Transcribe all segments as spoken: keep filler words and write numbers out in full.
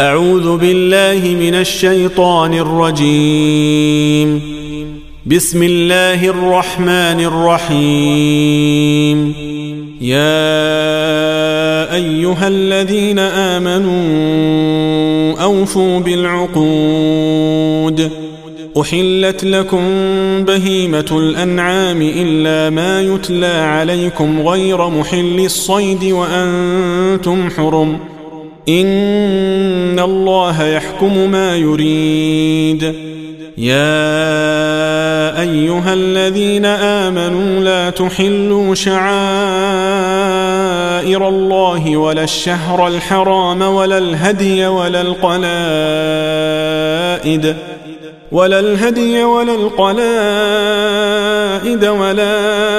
أعوذ بالله من الشيطان الرجيم. بسم الله الرحمن الرحيم. يا أيها الذين آمنوا أوفوا بالعقود. أحلت لكم بهيمة الأنعام إلا ما يتلى عليكم غير محل الصيد وأنتم حرم. إن الله يحكم ما يريد. يا أيها الذين آمنوا لا تحلوا شعائر الله ولا الشهر الحرام ولا الهدي ولا القلائد ولا الهدي ولا القلائد ولا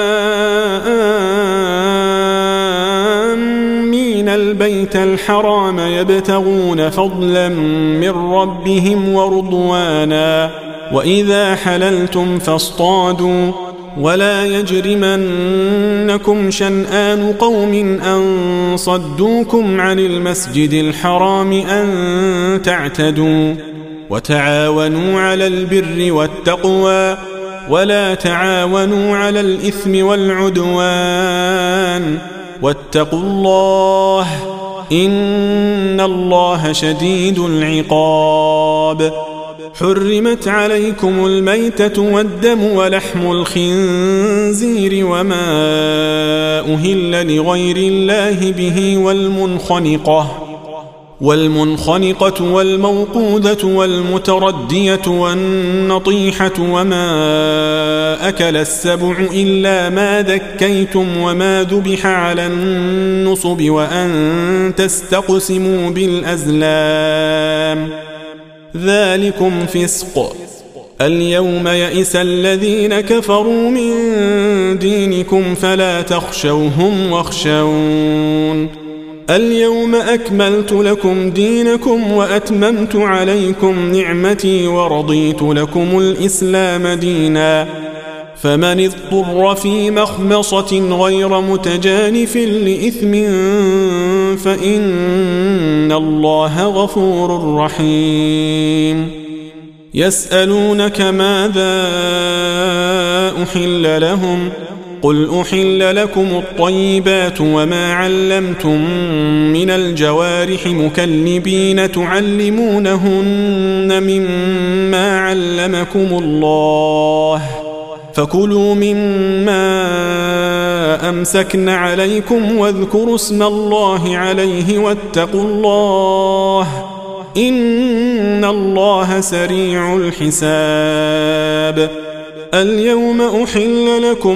آمين البيت الحرام يبتغون فضلا من ربهم ورضوانا. وإذا حللتم فاصطادوا ولا يجرمنكم شنآن قوم أن صدوكم عن المسجد الحرام أن تعتدوا. وتعاونوا على البر والتقوى ولا تعاونوا على الإثم والعدوان واتقوا الله إن الله شديد العقاب. حرمت عليكم الميتة والدم ولحم الخنزير وما أهل لغير الله به والمنخنقة والمنخنقة والموقوذة والمتردية والنطيحة وما أكل السبع إلا ما ذكيتم وما ذبح على النصب وأن تستقسموا بالأزلام ذلكم فسق. اليوم يئس الذين كفروا من دينكم فلا تخشوهم واخشون. اليوم أكملت لكم دينكم وأتممت عليكم نعمتي ورضيت لكم الإسلام دينا. فمن اضطر في مخمصة غير متجانف لإثم فإن الله غفور رحيم. يسألونك ماذا أحل لهم قل أحل لكم الطيبات وما علمتم من الجوارح مكلبين تعلمونهن مما علمكم الله فكلوا مما أمسكن عليكم واذكروا اسم الله عليه واتقوا الله إن الله سريع الحساب. اليوم أحل لكم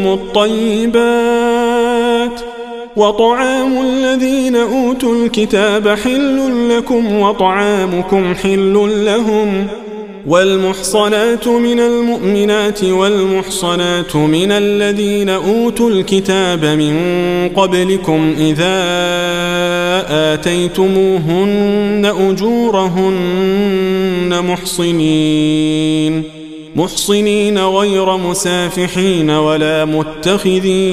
الطيبات وطعام الذين أوتوا الكتاب حل لكم وطعامكم حل لهم. والمحصنات من المؤمنات والمحصنات من الذين أوتوا الكتاب من قبلكم إذا آتيتموهن أجورهن محصنين محصنين غير مسافحين ولا متخذي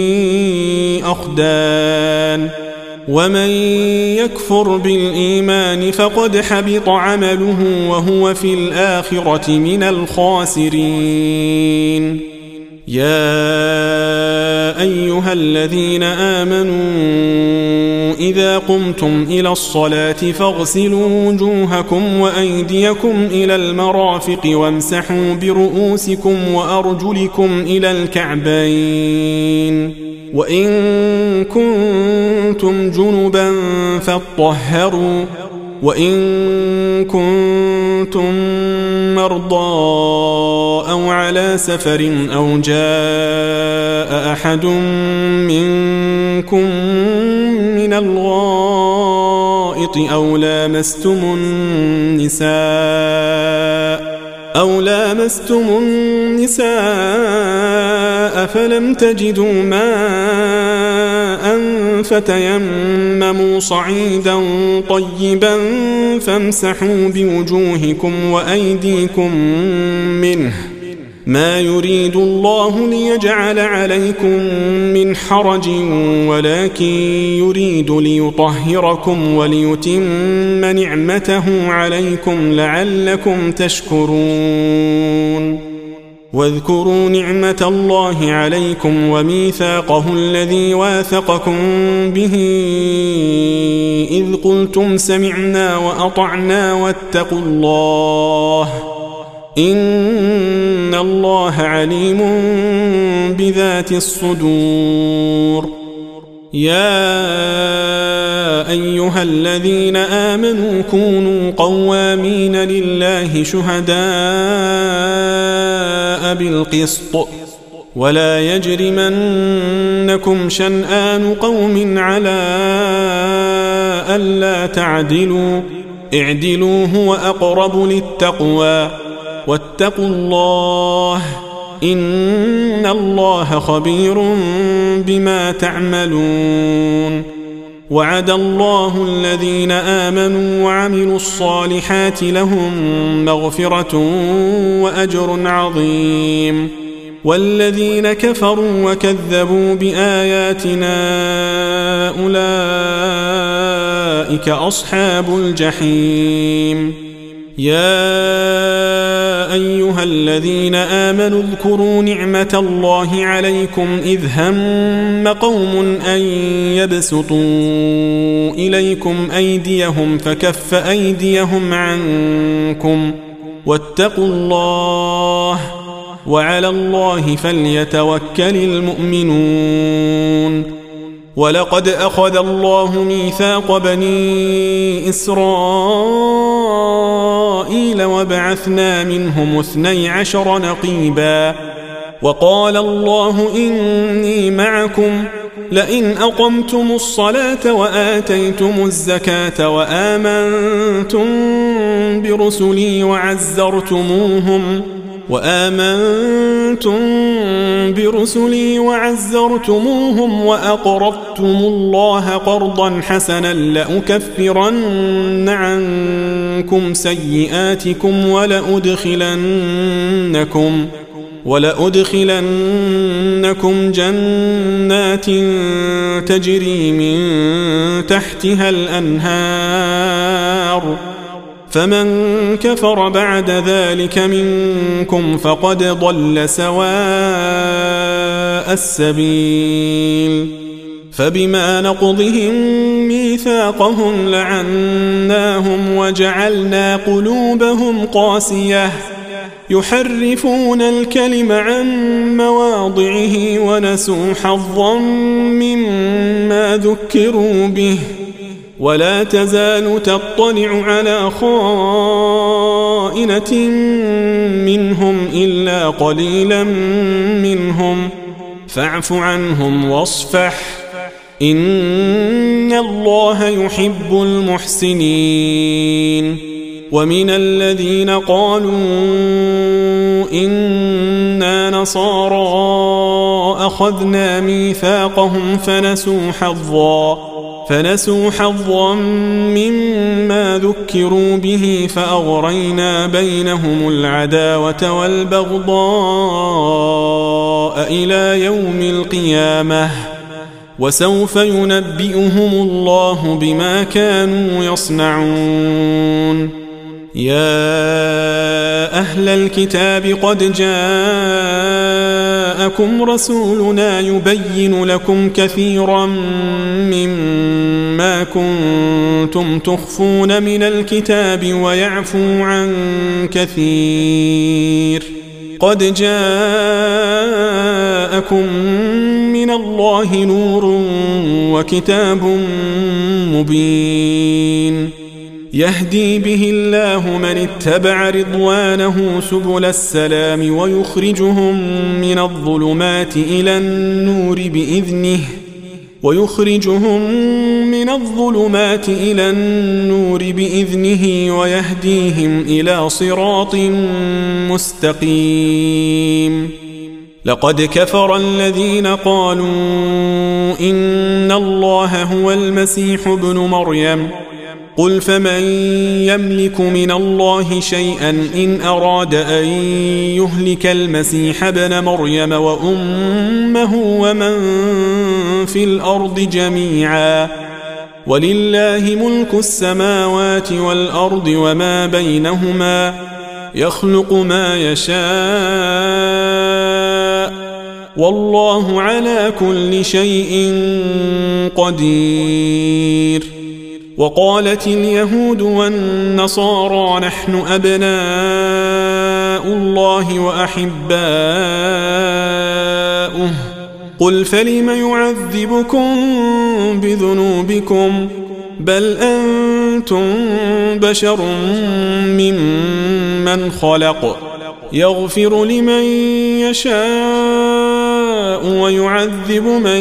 أخدان. ومن يكفر بالإيمان فقد حبط عمله وهو في الآخرة من الخاسرين. يا أيها الذين آمنوا إذا قمتم إلى الصلاة فاغسلوا وجوهكم وأيديكم إلى المرافق وامسحوا برؤوسكم وأرجلكم إلى الكعبين وإن كنتم جنبا فاطهروا وإن كنتم مرضى أو على سفر أو جاء أحد منكم من الغائط أو لامستم النساء أو لامستم النساء فلم تجدوا ماء فتيمموا صعيدا طيبا فامسحوا بوجوهكم وأيديكم منه ما يريد الله ليجعل عليكم من حرج ولكن يريد ليطهركم وليتم نعمته عليكم لعلكم تشكرون واذكروا نعمة الله عليكم وميثاقه الذي واثقكم به إذ قلتم سمعنا وأطعنا واتقوا الله إن الله عليم بذات الصدور يا أيها الذين آمنوا كونوا قوامين لله شهداء بالقسط ولا يجرمنكم شنآن قوم على ألا تعدلوا اعدلوا هو أقرب للتقوى واتقوا الله إن الله خبير بما تعملون وعد الله الذين آمنوا وعملوا الصالحات لهم مغفرة وأجر عظيم والذين كفروا وكذبوا بآياتنا أولئك أصحاب الجحيم يا أيها الذين آمنوا اذكروا نعمة الله عليكم إذ هم قوم أن يبسطوا إليكم أيديهم فكف أيديهم عنكم واتقوا الله وعلى الله فليتوكل المؤمنون ولقد أخذ الله ميثاق بني إسرائيل وبعثنا منهم اثني عشر نقيبا وقال الله إني معكم لئن أقمتم الصلاة وآتيتم الزكاة وآمنتم برسلي وعزرتموهم وآمنتم برسلي وعزرتموهم وأقرضتم الله قرضا حسنا لأكفرن عنكم سيئاتكم ولأدخلنكم ولأدخلنكم جنات تجري من تحتها الأنهار فمن كفر بعد ذلك منكم فقد ضل سواء السبيل فبما نقضهم ميثاقهم لعناهم وجعلنا قلوبهم قاسية يحرفون الكلم عن مواضعه ونسوا حظا مما ذكروا به ولا تزال تطلع على خائنة منهم إلا قليلا منهم فاعف عنهم واصفح إن الله يحب المحسنين ومن الذين قالوا إنا نصارى أخذنا ميثاقهم فنسوا حظا فنسوا حظا مما ذكروا به فأغرينا بينهم العداوة والبغضاء إلى يوم القيامة وسوف ينبئهم الله بما كانوا يصنعون يا أهل الكتاب قد جاءكم رسولنا يبين لكم كثيرا مما كنتم تخفون من الكتاب ويعفو عن كثير قد جاءكم من الله نور وكتاب مبين يهدي به الله من اتبع رضوانه سبل السلام ويخرجهم من الظلمات إلى النور بإذنه ويخرجهم من الظلمات إلى النور بإذنه ويهديهم إلى صراط مستقيم لقد كفر الذين قالوا إن الله هو المسيح ابن مريم قل فمن يملك من الله شيئا إن أراد أن يهلك المسيح ابن مريم وأمه ومن في الأرض جميعا ولله ملك السماوات والأرض وما بينهما يخلق ما يشاء والله على كل شيء قدير. وقالت اليهود والنصارى نحن أبناء الله وأحباؤه قل فلم يعذبكم بذنوبكم بل أنتم بشر ممن خلق يغفر لمن يشاء ويعذب من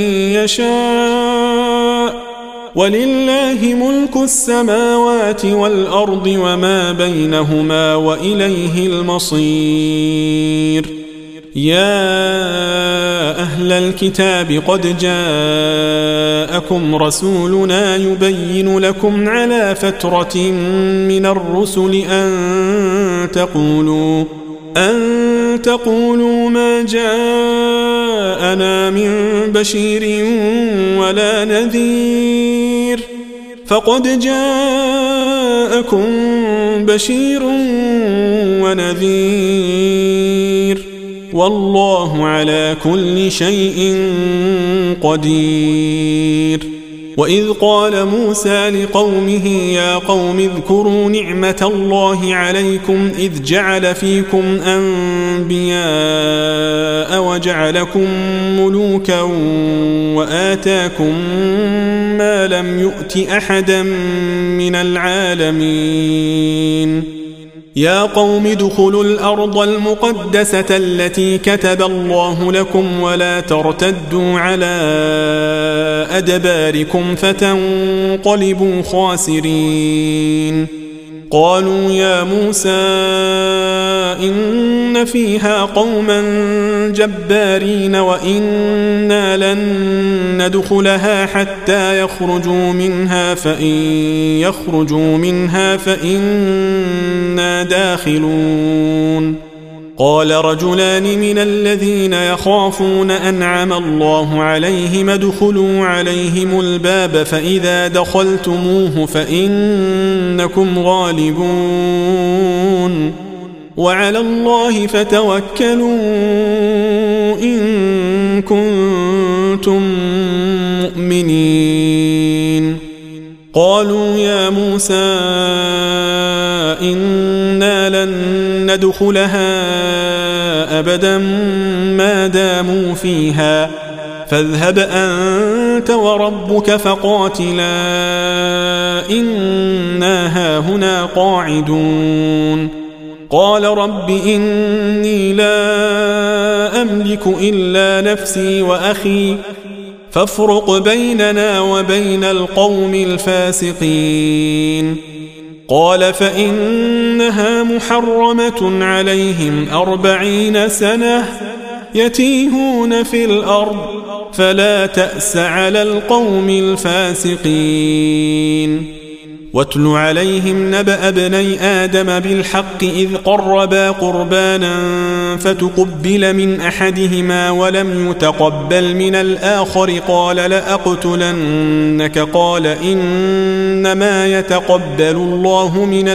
يشاء ولله ملك السماوات والأرض وما بينهما وإليه المصير. يا أهل الكتاب قد جاءكم رسولنا يبين لكم على فترة من الرسل أن تقولوا أن تقولوا ما جاءنا من بشير ولا نذير فقد جاءكم بشير ونذير والله على كل شيء قدير. وإذ قال موسى لقومه يا قوم اذكروا نعمة الله عليكم إذ جعل فيكم أنبياء وجعلكم ملوكا وآتاكم ما لم يؤت أحدا من العالمين. يا قوم ادخلوا الأرض المقدسة التي كتب الله لكم ولا ترتدوا على أدباركم فتنقلبوا خاسرين. قالوا يا موسى إن فيها قوما جبارين وإنا لن ندخلها حتى يخرجوا منها فإن يخرجوا منها فإنا داخلون. قال رجلان من الذين يخافون أنعم الله عليهم ادخلوا عليهم الباب فإذا دخلتموه فإنكم غالبون وعلى الله فتوكلوا إن كنتم مؤمنين. قالوا يا موسى إنا لن ندخلها أبدا ما داموا فيها فاذهب أنت وربك فقاتلا إنا هاهنا قاعدون. قال رب إني لا أملك إلا نفسي وأخي فافرق بيننا وبين القوم الفاسقين. قال فإنها محرمة عليهم أربعين سنة يتيهون في الأرض فلا تأس على القوم الفاسقين. واتل عليهم نبأ ابني آدم بالحق إذ قربا قربانا فتقبل من أحدهما ولم يتقبل من الآخر قال لأقتلنك قال إنما يتقبل الله من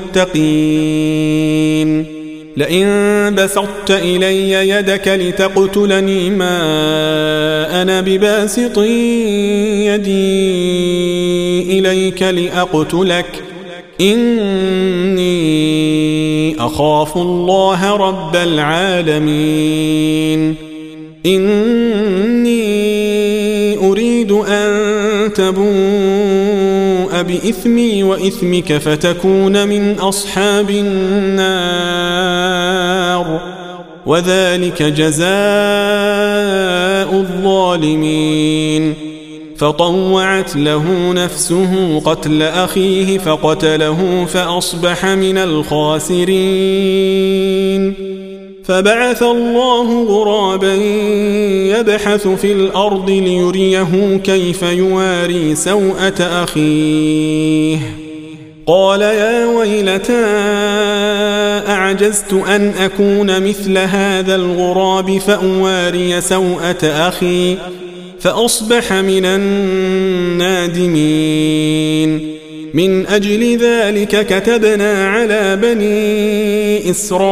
المتقين. لئن بسطت إلي يدك لتقتلني ما أنا بباسط يدي إليك لأقتلك إني أخاف الله رب العالمين. إني أريد أن تبوء بإثمي وإثمك فتكون من أصحاب النار وذلك جزاء الظالمين. فطوعت له نفسه قتل أخيه فقتله فأصبح من الخاسرين. فبعث الله غرابا يبحث في الأرض ليريه كيف يواري سوءة أخيه قال يا ويلتى أعجزت أن أكون مثل هذا الغراب فأواري سوءة أخي فأصبح من النادمين من أجل ذلك كتبنا على بني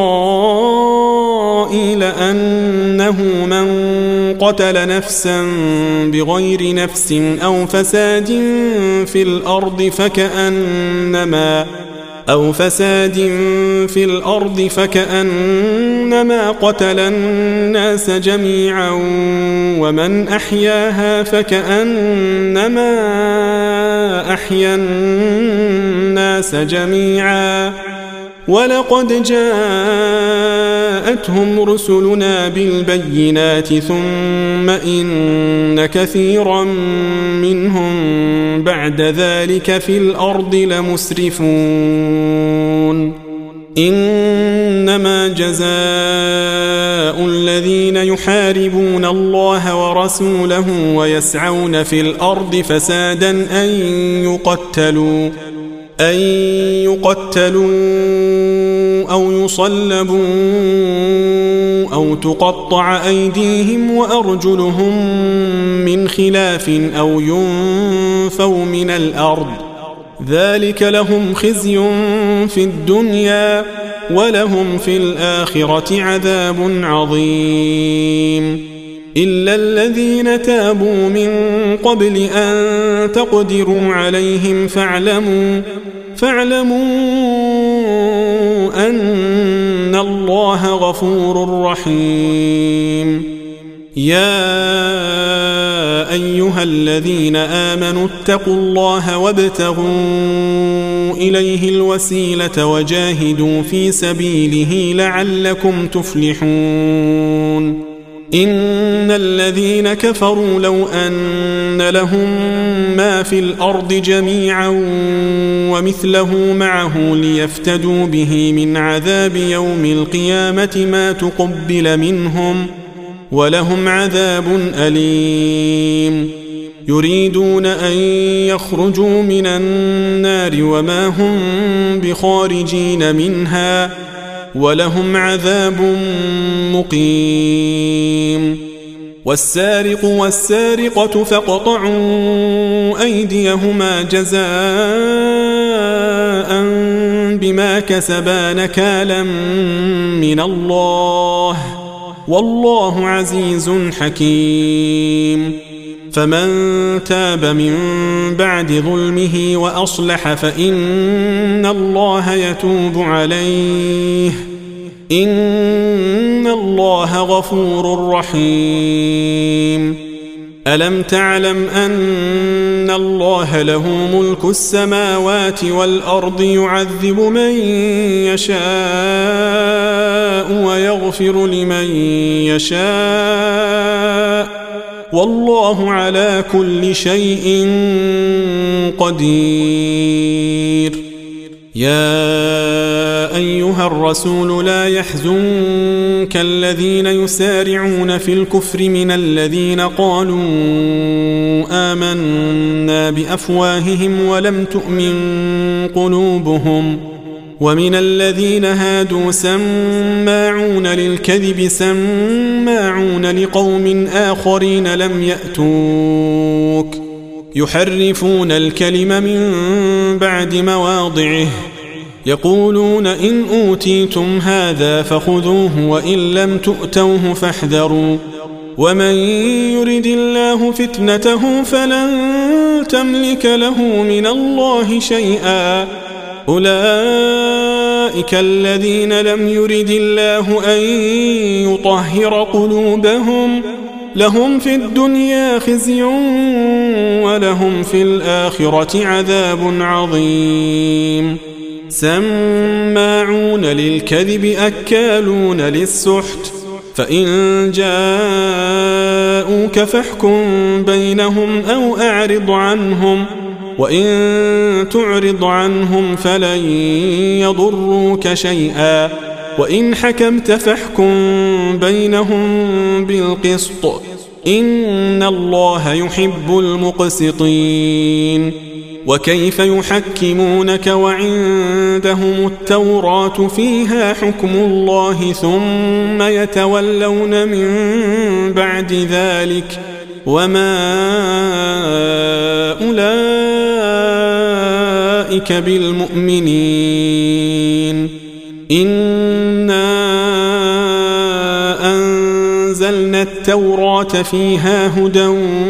إسرائيل أنه من قتل نفسا بغير نفس أو فساد في الأرض فكأنما أو فساد في الأرض فكأنما قتل الناس جميعا ومن أحياها فكأنما أحيا الناس جميعا ولقد جاءتهم رسلنا بالبينات ثم إن كثيرا منهم بعد ذلك في الأرض لمسرفون إنما جزاء الذين يحاربون الله ورسوله ويسعون في الأرض فسادا أن يقتلوا أن يقتلوا أو يصلبوا أو تقطع أيديهم وأرجلهم من خلاف أو ينفوا من الأرض ذلك لهم خزي في الدنيا ولهم في الآخرة عذاب عظيم إلا الذين تابوا من قبل أن تقدروا عليهم فاعلموا فاعلموا أن الله غفور رحيم يا أيها الذين آمنوا اتقوا الله وابتغوا إليه الوسيلة وجاهدوا في سبيله لعلكم تفلحون إن الذين كفروا لو أن لهم ما في الأرض جميعا ومثله معه ليفتدوا به من عذاب يوم القيامة ما تقبل منهم ولهم عذاب أليم يريدون أن يخرجوا من النار وما هم بخارجين منها ولهم عذاب مقيم والسارق والسارقة فاقطعوا أيديهما جزاء بما كسبا نكالا من الله والله عزيز حكيم فمن تاب من بعد ظلمه وأصلح فإن الله يتوب عليه إن الله غفور رحيم ألم تعلم أن الله له ملك السماوات والأرض يعذب من يشاء ويغفر لمن يشاء والله على كل شيء قدير يا أيها الرسول لا يحزنك الذين يسارعون في الكفر من الذين قالوا آمنا بأفواههم ولم تؤمن قلوبهم ومن الذين هادوا سماعون للكذب سماعون لقوم آخرين لم يأتوك يحرفون الكلم من بعد مواضعه يقولون إن أوتيتم هذا فخذوه وإن لم تؤتوه فاحذروا ومن يرد الله فتنته فلن تملك له من الله شيئا أولئك الذين لم يرد الله أن يطهر قلوبهم لهم في الدنيا خزي ولهم في الآخرة عذاب عظيم سماعون للكذب أكالون للسحت فإن جاءوك فاحكم بينهم أو أعرض عنهم وإن تعرض عنهم فلن يضروك شيئا وإن حكمت فاحكم بينهم بالقسط إن الله يحب المقسطين وكيف يحكمونك وعندهم التوراة فيها حكم الله ثم يتولون من بعد ذلك وما أولئك بالمؤمنين إنا أنزلنا التوراة فيها هدى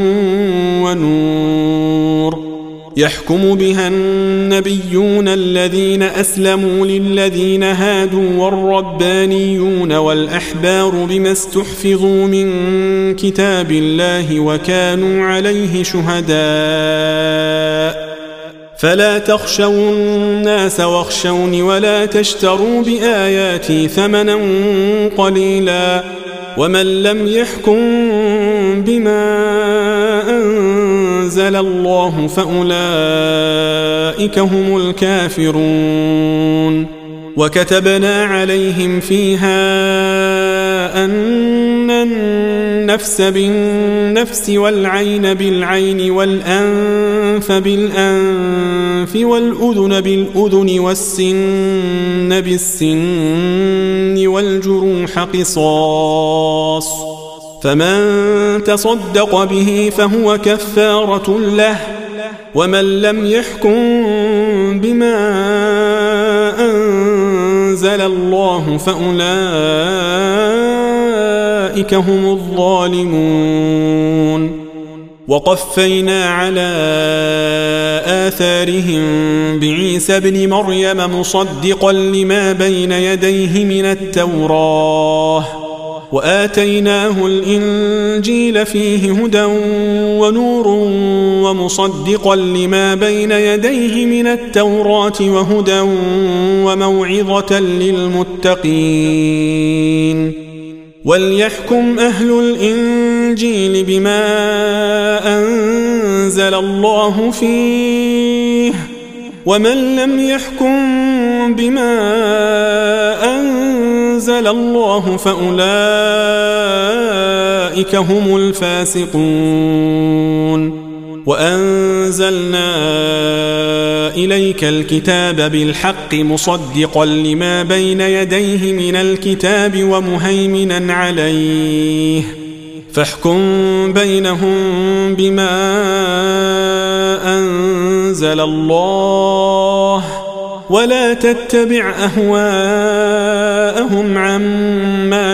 ونور يحكم بها النبيون الذين أسلموا للذين هادوا والربانيون والأحبار بما استحفظوا من كتاب الله وكانوا عليه شهداء فلا تخشوا الناس واخشوني ولا تشتروا بآياتي ثمنا قليلا ومن لم يحكم بما أنزل الله فأولئك هم الكافرون وكتبنا عليهم فيها أن النفس بالنفس والعين بالعين والأنف بالأنف والأذن بالأذن والسن بالسن والجروح قصاص فمن تصدق به فهو كفارة له ومن لم يحكم بما أنزل الله فأولئك هم الظالمون وقفينا على آثارهم بعيسى ابن مريم مصدقا لما بين يديه من التوراة وآتيناه الإنجيل فيه هدى ونور ومصدقا لما بين يديه من التوراة وهدى وموعظة للمتقين وليحكم أهل الإنجيل بما أنزل الله فيه ومن لم يحكم بما أنزل الله فأولئك هم الفاسقون وأنزلنا إليك الكتاب بالحق مصدقا لما بين يديه من الكتاب ومهيمنا عليه فاحكم بينهم بما أنزل الله ولا تتبع أهواءهم عما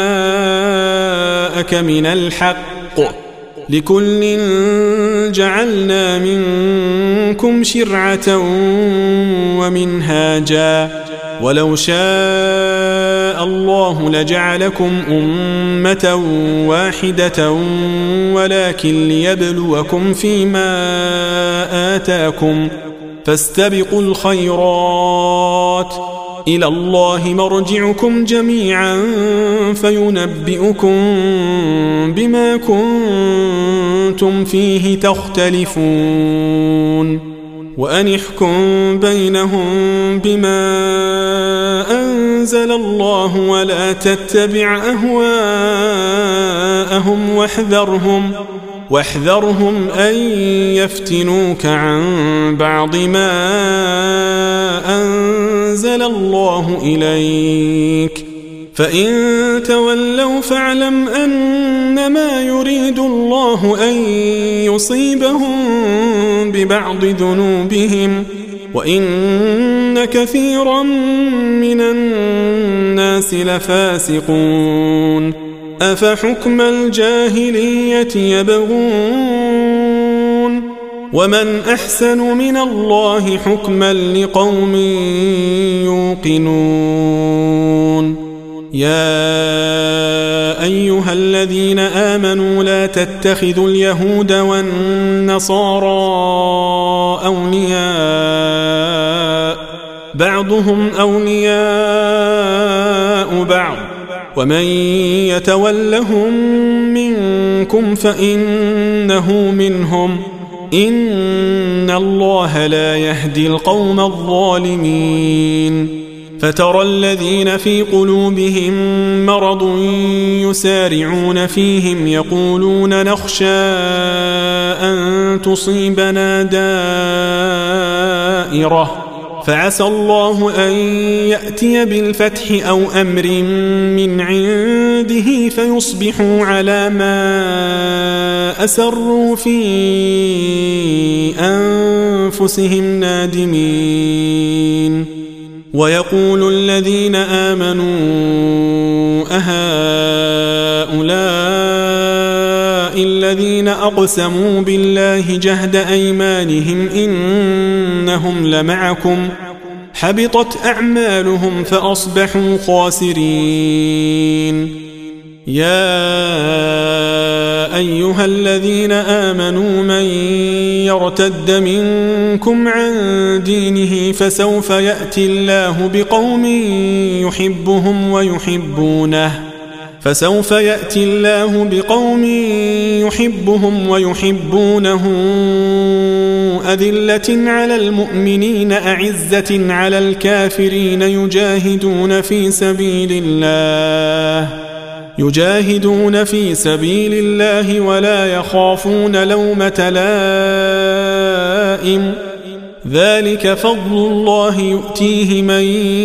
جاءك من الحق لكل جعلنا منكم شرعة ومنهاجا ولو شاء الله لجعلكم أمة واحدة ولكن ليبلوكم فيما آتاكم فاستبقوا الخيرات إلى الله مرجعكم جميعا فينبئكم بما كنتم فيه تختلفون وأن احكم بينهم بما أنزل الله ولا تتبع أهواءهم واحذرهم واحذرهم أن يفتنوك عن بعض ما أنزل الله إليك فإن تولوا فاعلم أنما يريد الله أن يصيبهم ببعض ذنوبهم وإن كثيرا من الناس لفاسقون أفحكم الجاهلية يبغون ومن أحسن من الله حكما لقوم يوقنون يا أيها الذين آمنوا لا تتخذوا اليهود والنصارى أولياء بعضهم أولياء بعض ومن يتولهم منكم فإنه منهم إن الله لا يهدي القوم الظالمين فترى الذين في قلوبهم مرض يسارعون فيهم يقولون نخشى أن تصيبنا دائرة فعسى الله أن يأتي بالفتح أو أمر من عنده فيصبحوا على ما أسروا في أنفسهم نادمين ويقول الذين آمنوا أهؤلاء الذين أقسموا بالله جهد أيمانهم إنهم لمعكم حبطت أعمالهم فأصبحوا خاسرين يا أيها الذين آمنوا من يرتد منكم عن دينه فسوف يأتي الله بقوم يحبهم ويحبونه فسوف يأتي الله بقوم يحبهم ويحبونه أذلة على المؤمنين أعزة على الكافرين يجاهدون في سبيل الله يجاهدون في سبيل الله ولا يخافون لومة لائم ذلك فضل الله يؤتيه من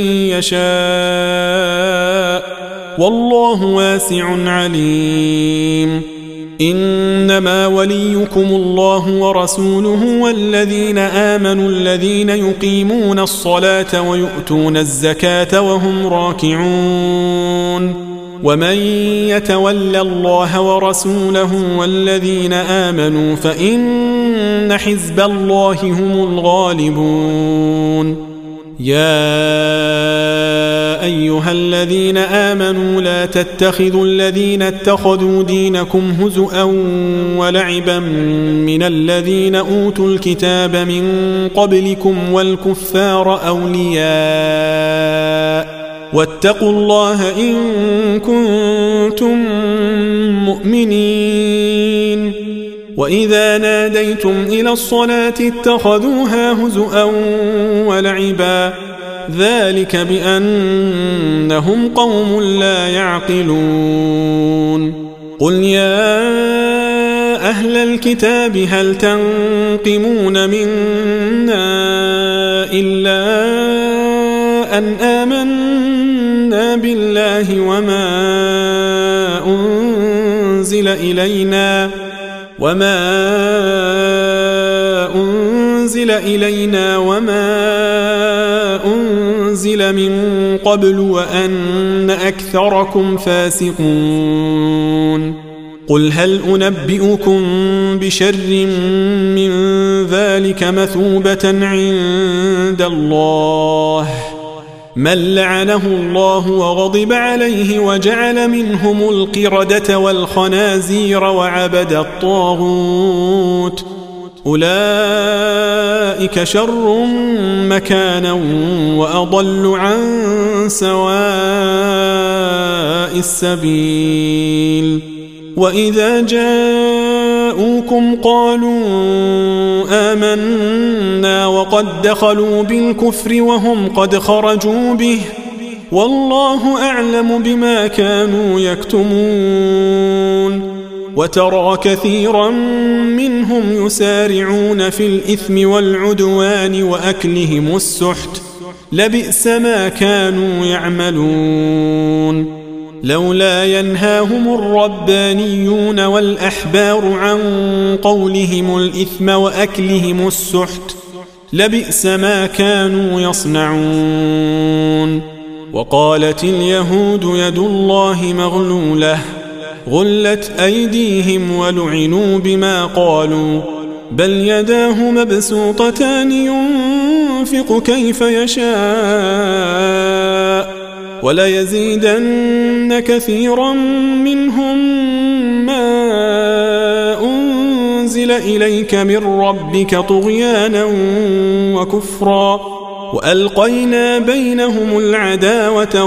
يشاء والله واسع عليم إنما وليكم الله ورسوله والذين آمنوا الذين يقيمون الصلاة ويؤتون الزكاة وهم راكعون ومن يتول الله ورسوله والذين آمنوا فإن حزب الله هم الغالبون يا أيها الذين آمنوا لا تتخذوا الذين اتخذوا دينكم هزؤا ولعبا من الذين أوتوا الكتاب من قبلكم والكفار أولياء واتقوا الله إن كنتم مؤمنين وإذا ناديتم إلى الصلاة اتخذوها هزؤا ولعبا ذلك بأنهم قوم لا يعقلون قل يا أهل الكتاب هل تنقمون منا إلا أن آمنا بالله وما أنزل إلينا وما أنزل إلينا وما أنزل من قبل وأن أكثركم فاسقون قل هل أنبئكم بشر من ذلك مثوبة عند الله من لعنه الله وغضب عليه وجعل منهم القردة والخنازير وعبد الطاغوت أولئك شر مكانا وأضل عن سواء السبيل وإذا جاءوكم قالوا آمنا وقد دخلوا بالكفر وهم قد خرجوا به والله أعلم بما كانوا يكتمون وترى كثيرا منهم يسارعون في الإثم والعدوان وأكلهم السحت لبئس ما كانوا يعملون لولا ينهاهم الربانيون والأحبار عن قولهم الإثم وأكلهم السحت لبئس ما كانوا يصنعون وقالت اليهود يد الله مغلولة غلت أيديهم ولعنوا بما قالوا بل يداه مبسوطتان ينفق كيف يشاء وليزيدن كثيرا منهم ما أنزل إليك من ربك طغيانا وكفرا وألقينا بينهم العداوة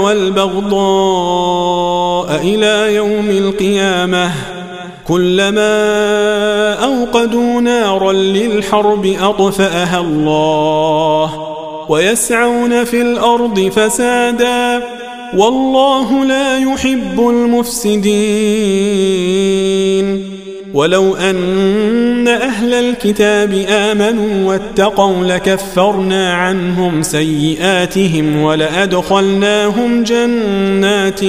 والبغضاء إلى يوم القيامة كلما أوقدوا نارا للحرب أطفأها الله ويسعون في الأرض فسادا والله لا يحب المفسدين ولو أن أهل الكتاب آمنوا واتقوا لكفرنا عنهم سيئاتهم ولأدخلناهم جنات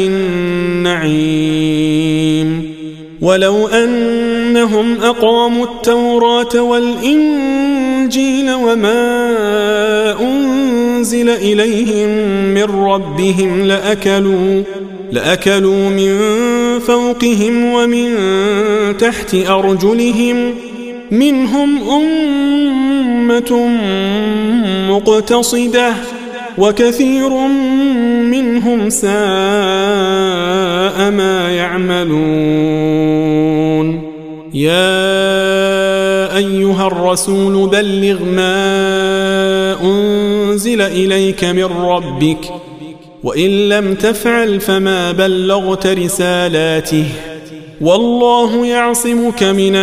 النعيم ولو أنهم أقاموا التوراة والإنجيل وما أنزل إليهم من ربهم لأكلوا لأكلوا من فوقهم ومن تحت أرجلهم منهم أمة مقتصدة وكثير منهم ساء ما يعملون يا أيها الرسول بلغ ما أنزل إليك من ربك وإن لم تفعل فما بلغت رسالاته والله يعصمك من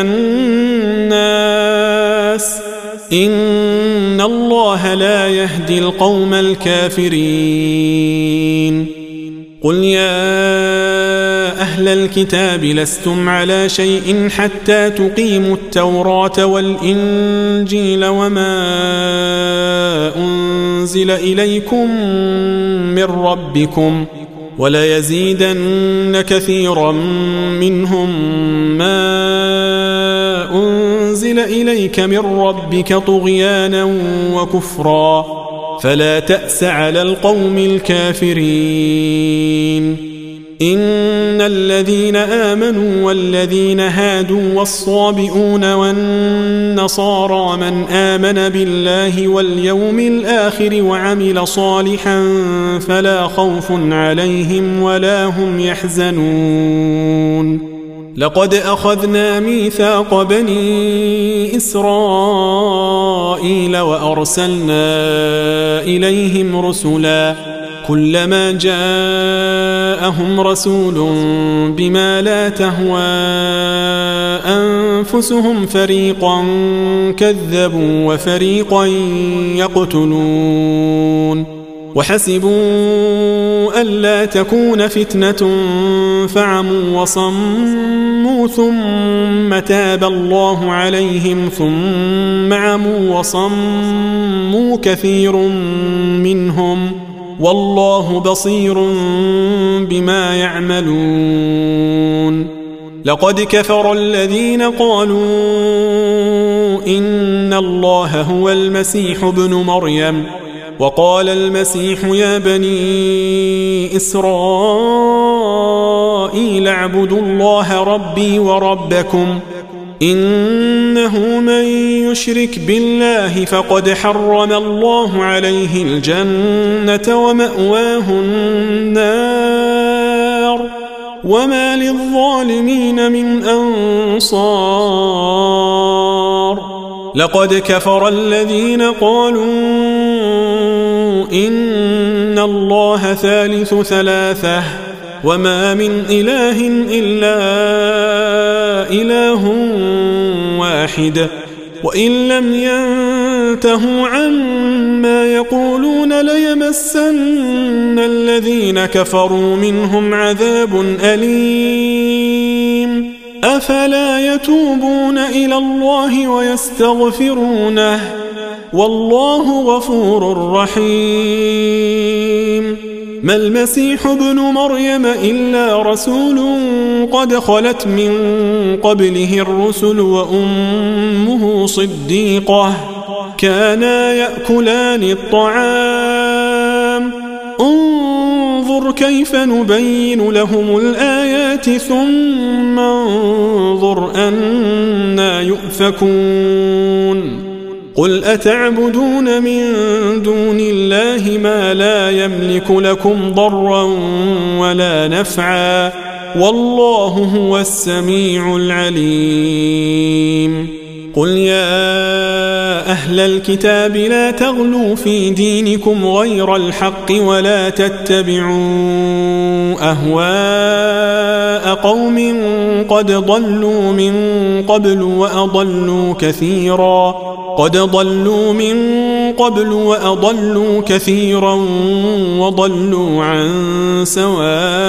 الناس إن الله لا يهدي القوم الكافرين قل يا أهل الكتاب لستم على شيء حتى تقيموا التوراة والإنجيل وما أنزل إليكم من ربكم وليزيدن كثيرا منهم ما أنزل إليك من ربك طغيانا وكفرا فلا تأس على القوم الكافرين إن الذين آمنوا والذين هادوا والصابئون والنصارى من آمن بالله واليوم الآخر وعمل صالحا فلا خوف عليهم ولا هم يحزنون لقد أخذنا ميثاق بني إسرائيل وأرسلنا إليهم رسلا كلما جاءهم رسول بما لا تهوى أنفسهم فريقا كذبوا وفريقا يقتلون وحسبوا ألا تكون فتنة فعموا وصموا ثم تاب الله عليهم ثم عموا وصموا كثير منهم والله بصير بما يعملون لقد كفر الذين قالوا إن الله هو المسيح ابن مريم وقال المسيح يا بني إسرائيل اعبدوا الله ربي وربكم إنه من يشرك بالله فقد حرم الله عليه الجنة ومأواه النار وما للظالمين من أنصار لقد كفر الذين قالوا إن الله ثالث ثلاثة وما من إله إلا إله واحد وإن لم ينتهوا عما يقولون ليمسن الذين كفروا منهم عذاب أليم أفلا يتوبون إلى الله ويستغفرونه والله غفور رحيم ما المسيح ابن مريم إلا رسول قد خلت من قبله الرسل وأمه صديقة كانا يأكلان الطعام انظر كيف نبين لهم الآيات ثم انظر أنا يؤفكون قل أتعبدون من دون الله ما لا يملك لكم ضرا ولا نفعا والله هو السميع العليم قل يا أهل الكتاب لا تغلوا في دينكم غير الحق ولا تتبعوا أهواء شقاء قوم قد ضلوا من قبل وأضلوا كثيرا قد ضلوا من قبل وأضلوا كثيرا وضلوا عن سواء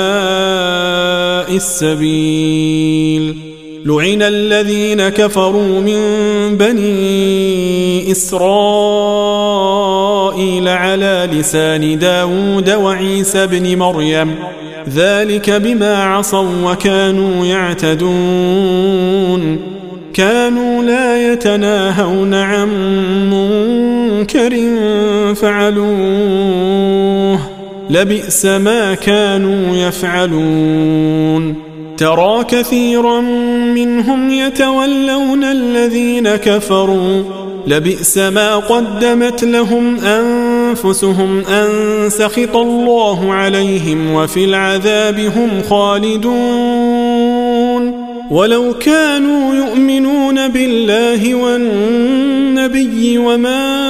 السبيل لعن الذين كفروا من بني إسرائيل على لسان داود وعيسى بن مريم ذلك بما عصوا وكانوا يعتدون كانوا لا يتناهون عن منكر فعلوه لبئس ما كانوا يفعلون ترى كثيرا منهم يتولون الذين كفروا لبئس ما قدمت لهم أنفسهم أن سخط الله عليهم وفي العذاب هم خالدون ولو كانوا يؤمنون بالله والنبي وما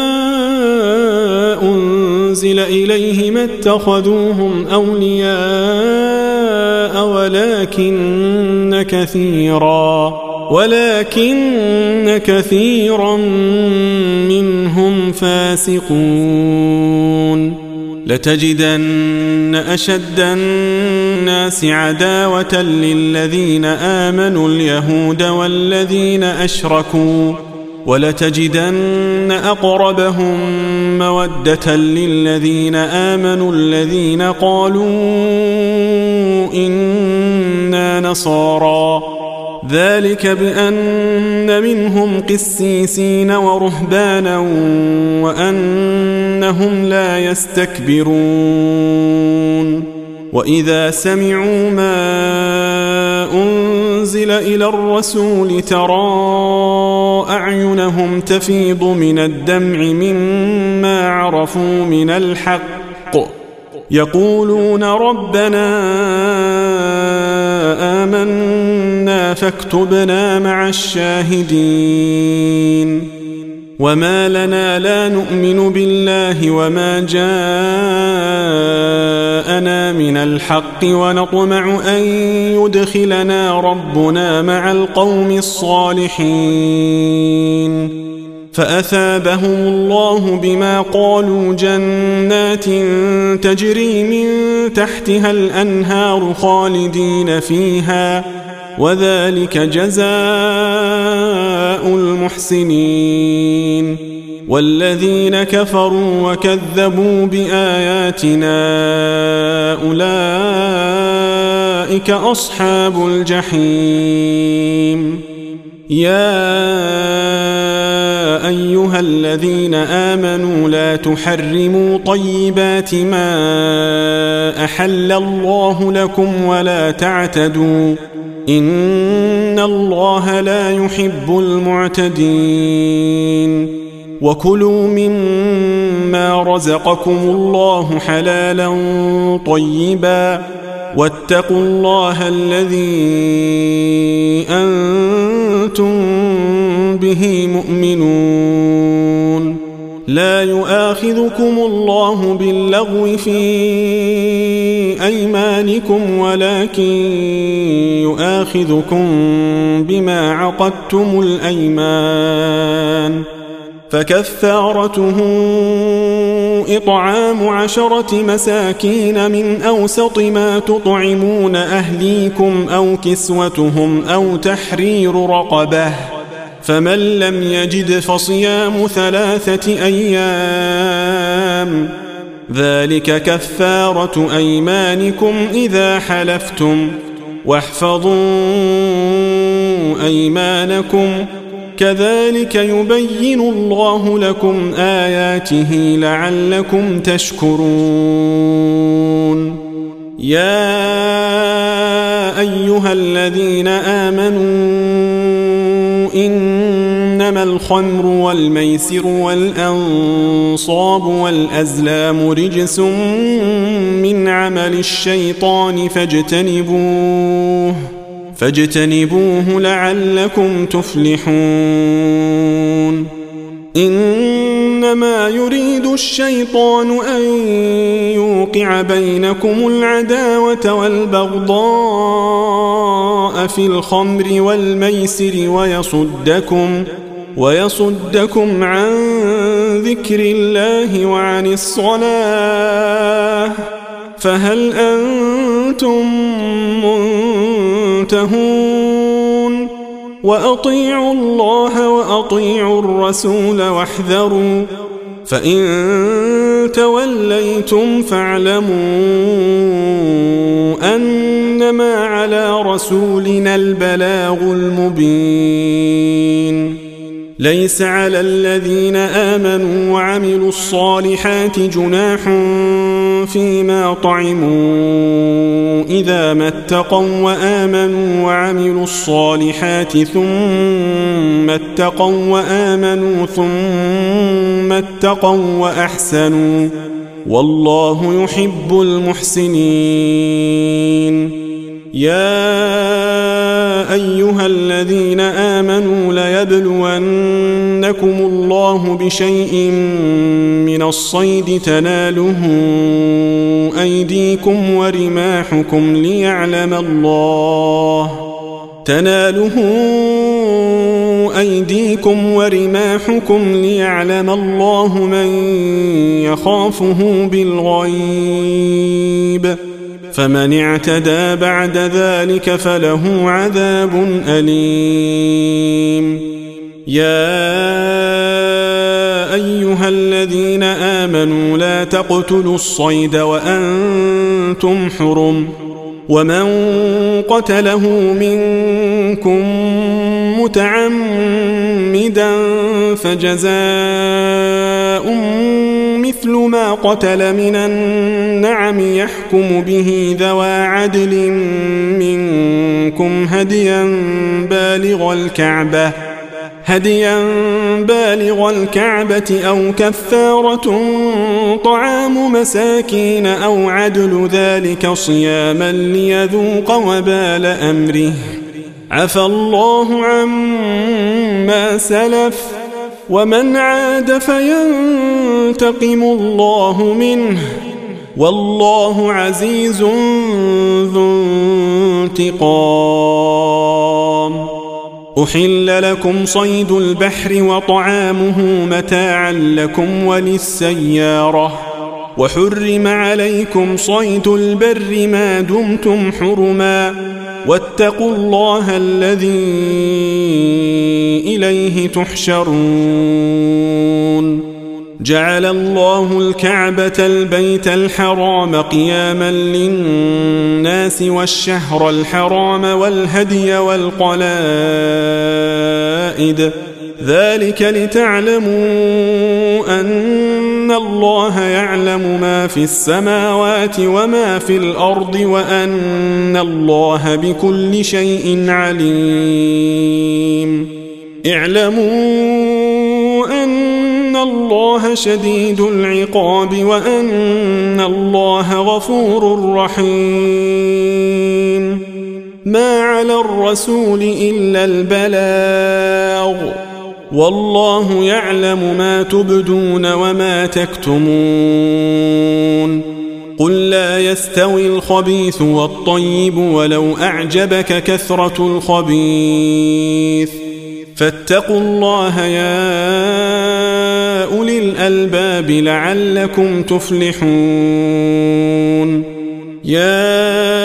أنزل إليه ما اتخذوهم أولياء ولكن كثيرا ولكن كثيرا منهم فاسقون لتجدن أشد الناس عداوة للذين آمنوا اليهود والذين أشركوا ولتجدن أقربهم مودة للذين آمنوا الذين قالوا إنا نصارى ذلك بأن منهم قسيسين ورهبانا وأنهم لا يستكبرون وإذا سمعوا ما أنزل إلى الرسول ترى أعينهم تفيض من الدمع مما عرفوا من الحق يقولون ربنا آمنا فاكتبنا مع الشاهدين وما لنا لا نؤمن بالله وما جاءنا من الحق ونطمع أن يدخلنا ربنا مع القوم الصالحين فأثابهم الله بما قالوا جنات تجري من تحتها الأنهار خالدين فيها وذلك جزاء المحسنين والذين كفروا وكذبوا بآياتنا أولئك أصحاب الجحيم يا أيها الذين آمنوا لا تحرموا طيبات ما أحل الله لكم ولا تعتدوا إن الله لا يحب المعتدين وكلوا مما رزقكم الله حلالا طيبا واتقوا الله الذي أنتم به مؤمنون لا يؤاخذكم الله باللغو في أيمانكم ولكن يؤاخذكم بما عقدتم الأيمان فكفارته إطعام عشرة مساكين من أوسط ما تطعمون أهليكم أو كسوتهم أو تحرير رقبة فمن لم يجد فصيام ثلاثة أيام ذلك كفارة أيمانكم إذا حلفتم واحفظوا أيمانكم كذلك يبين الله لكم آياته لعلكم تشكرون يا أيها الذين آمنوا إنما الخمر والميسر والأنصاب والأزلام رجس من عمل الشيطان فاجتنبوه فاجتنبوه لعلكم تفلحون إنما يريد الشيطان أن يوقع بينكم العداوة والبغضاء في الخمر والميسر ويصدكم ويصدكم عن ذكر الله وعن الصلاة فهل أنتم منتهون وأطيعوا الله وأطيعوا الرسول واحذروا فإن توليتم فاعلموا أنما على رسولنا البلاغ المبين ليس على الذين آمنوا وعملوا الصالحات جناح فيما طعموا إذا ما اتقوا وآمنوا وعملوا الصالحات ثم اتقوا وآمنوا ثم اتقوا وأحسنوا والله يحب المحسنين يا أيها الذين آمنوا ليبلونكم الله بشيء من الصيد تناله أيديكم ورماحكم ليعلم الله تناله أيديكم ورماحكم ليعلم الله من يخافه بالغيب فمن اعتدى بعد ذلك فله عذاب أليم يا أيها الذين آمنوا لا تقتلوا الصيد وأنتم حرم ومن قتله منكم متعمدا فجزاء مثل ما قتل من النعم يحكم به ذوى عدل منكم هديا بالغ الكعبة هديا بالغ الكعبة أو كفارة طعام مساكين أو عدل ذلك صياما ليذوق وبال أمره عفى الله عما سلف ومن عاد فينتقم الله منه والله عزيز ذو انتقام أحل لكم صيد البحر وطعامه متاعا لكم وللسيارة وحرم عليكم صيد البر ما دمتم حرما واتقوا الله الذي إليه تحشرون جعل الله الكعبة البيت الحرام قياما للناس والشهر الحرام والهدي والقلائد ذلك لتعلموا أن الله يعلم ما في السماوات وما في الأرض وأن الله بكل شيء عليم اعلموا أن الله شديد العقاب وأن الله غفور رحيم ما على الرسول إلا البلاغ والله يعلم ما تبدون وما تكتمون قل لا يستوي الخبيث والطيب ولو أعجبك كثرة الخبيث فاتقوا الله يا أولي الألباب لعلكم تفلحون يا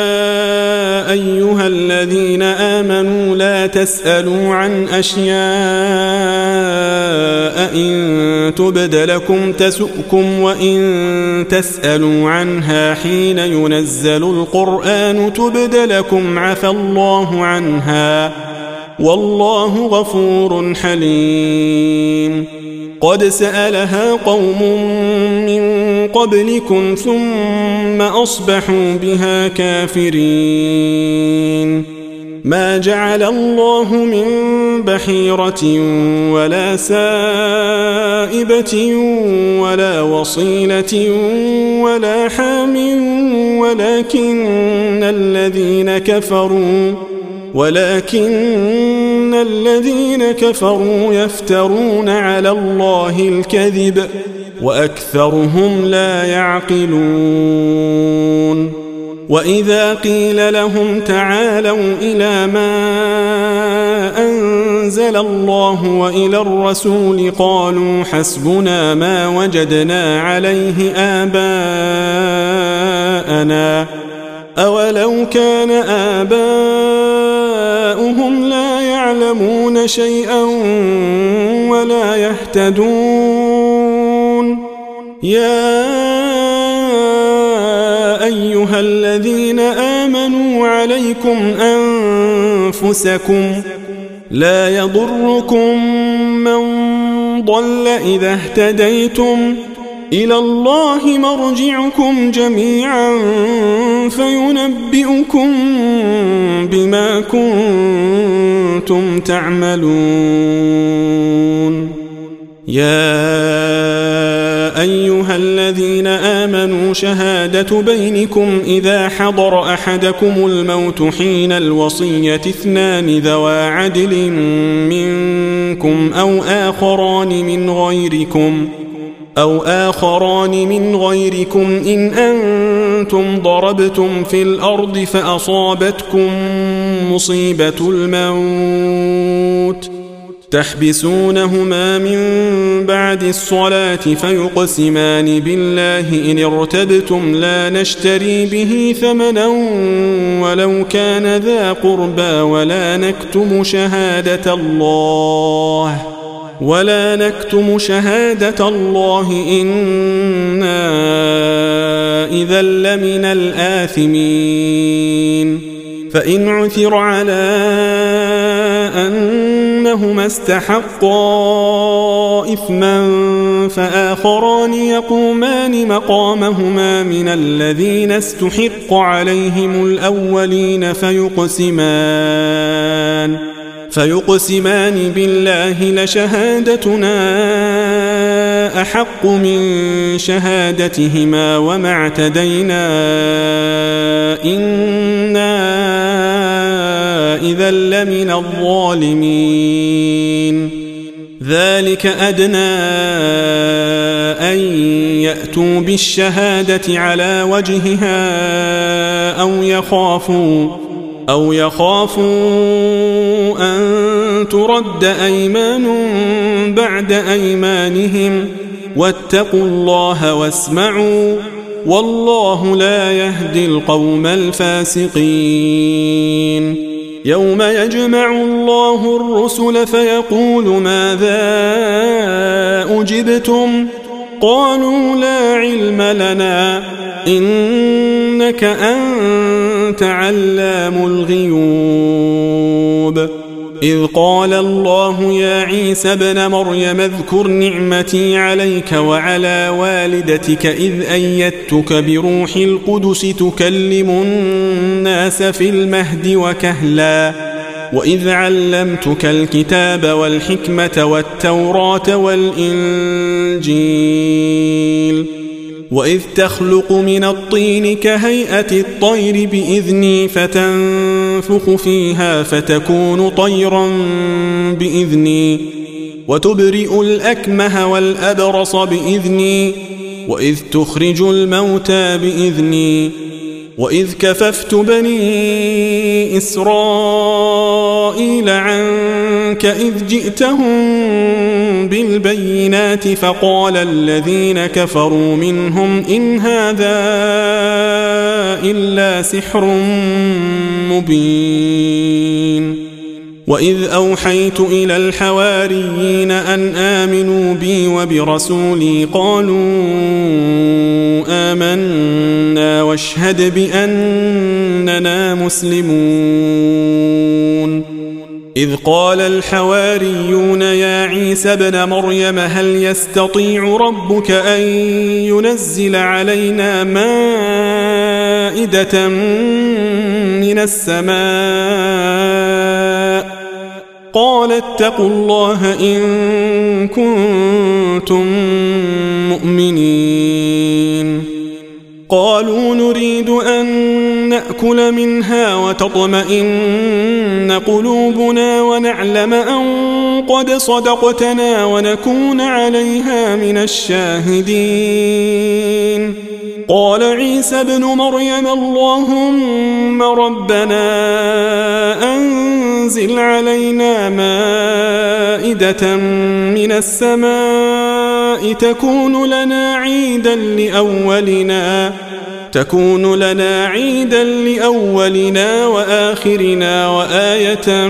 أيها الذين آمنوا لا تسألوا عن أشياء إن تبد لكم تسؤكم وإن تسألوا عنها حين ينزل القرآن تبد لكم عفى الله عنها والله غفور حليم قد سألها قوم من قبلكم ثم أصبحوا بها كافرين ما جعل الله من بحيرة ولا سائبة ولا وصيلة ولا حام ولكن الذين كفروا ولكن الذين كفروا يفترون على الله الكذب وأكثرهم لا يعقلون وإذا قيل لهم تعالوا إلى ما أنزل الله وإلى الرسول قالوا حسبنا ما وجدنا عليه آباءنا أولو كان آباؤهم لا يعلمون شيئا ولا يهتدون يا أيها الذين آمنوا عليكم أنفسكم لا يضركم من ضل إذا اهتديتم إلى الله مرجعكم جميعا فينبئكم بما كنتم تعملون يا أيها الذين آمنوا شهادة بينكم إذا حضر أحدكم الموت حين الوصية اثنان ذوى عدل منكم أو آخران من غيركم أو آخران من غيركم إن أنتم ضربتم في الأرض فأصابتكم مصيبة الموت تحبسونهما من بعد الصلاة فيقسمان بالله إن ارتبتم لا نشتري به ثمنا ولو كان ذا قربى ولا نكتم شهادة الله ولا نكتم شهادة الله إنا إذا لمن الآثمين فإن عثر على أنهما استحقا إثما فآخران يقومان مقامهما من الذين استحق عليهم الأولين فيقسمان فيقسمان بالله لشهادتنا أحق من شهادتهما وما اعتدينا إنا إذا لمن الظالمين ذلك أدنى أن يأتوا بالشهادة على وجهها أو يخافوا أو يخافوا أن ترد أيمان بعد أيمانهم واتقوا الله واسمعوا والله لا يهدي القوم الفاسقين يوم يجمع الله الرسل فيقول ماذا أجبتم قالوا لا علم لنا إنك أنت علام الغيوب إذ قال الله يا عيسى ابن مريم اذكر نعمتي عليك وعلى والدتك إذ أيدتك بروح القدس تكلم الناس في المهد وكهلا وإذ علمتك الكتاب والحكمة والتوراة والإنجيل وإذ تخلق من الطين كهيئة الطير بإذني فتنفخ فيها فتكون طيرا بإذني وتبرئ الأكمه والأبرص بإذني وإذ تخرج الموتى بإذني وإذ كففت بني إسرائيل عنك إذ جئتهم بالبينات فقال الذين كفروا منهم إن هذا إلا سحر مبين وإذ أوحيت إلى الحواريين أن آمنوا بي وبرسولي قالوا آمنا واشهد بأننا مسلمون إذ قال الحواريون يا عيسى ابن مريم هل يستطيع ربك أن ينزل علينا مائدة من السماء قال اتقوا الله إن كنتم مؤمنين قالوا نريد أن نأكل منها وتطمئن قلوبنا ونعلم أن قد صدقتنا ونكون عليها من الشاهدين. قال عيسى ابن مريم اللهم ربنا أنزل علينا مائدة من السماء تكون لنا عيدا لأولنا تكون لنا عيدا لأولنا وآخرنا وآية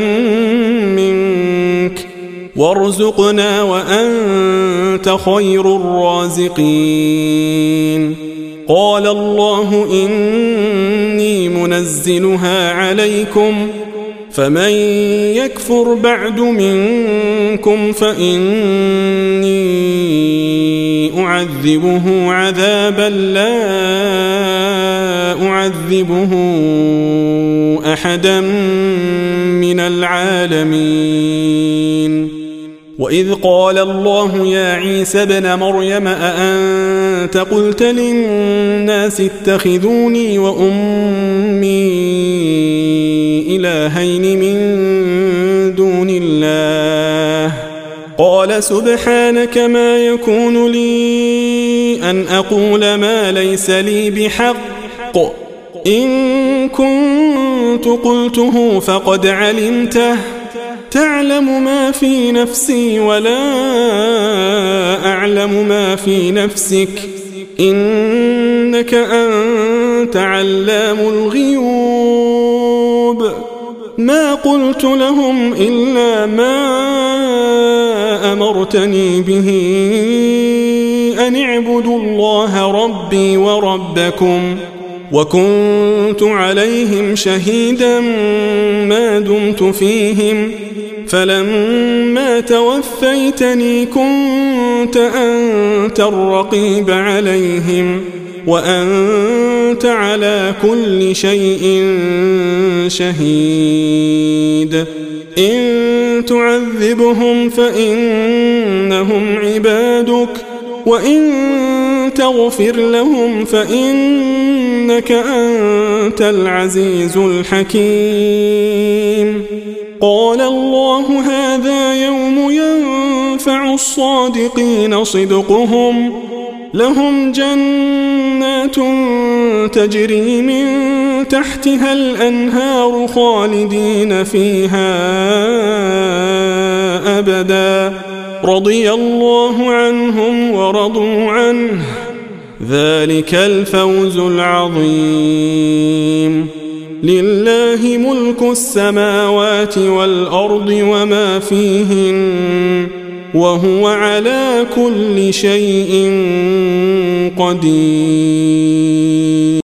منك وارزقنا وأنت خير الرازقين. قال الله إني منزلها عليكم فمن يكفر بعد منكم فإني أعذبه عذابا لا أعذبه أحدا من العالمين. وإذ قال الله يا عيسى ابن مريم أأنت قلت للناس اتخذوني وأمي إلهين من دون الله قال سبحانك ما يكون لي أن أقول ما ليس لي بحق إن كنت قلته فقد علمته تعلم ما في نفسي ولا أعلم ما في نفسك إنك أنت علام الغيوب. ما قلت لهم إلا ما أمرتني به أن اعبدوا الله ربي وربكم وكنت عليهم شهيدا ما دمت فيهم فلما توفيتني كنت أنت الرقيب عليهم وأنت على كل شيء شهيد. إن تعذبهم فإنهم عبادك وإن تغفر لهم فإنك أنت العزيز الحكيم. قال الله هذا يوم ينفع الصادقين صدقهم لهم جنات تجري من تحتها الأنهار خالدين فيها أبدا رضي الله عنهم ورضوا عنه ذلك الفوز العظيم. لله ملك السماوات والأرض وما فيهن وهو على كل شيء قدير.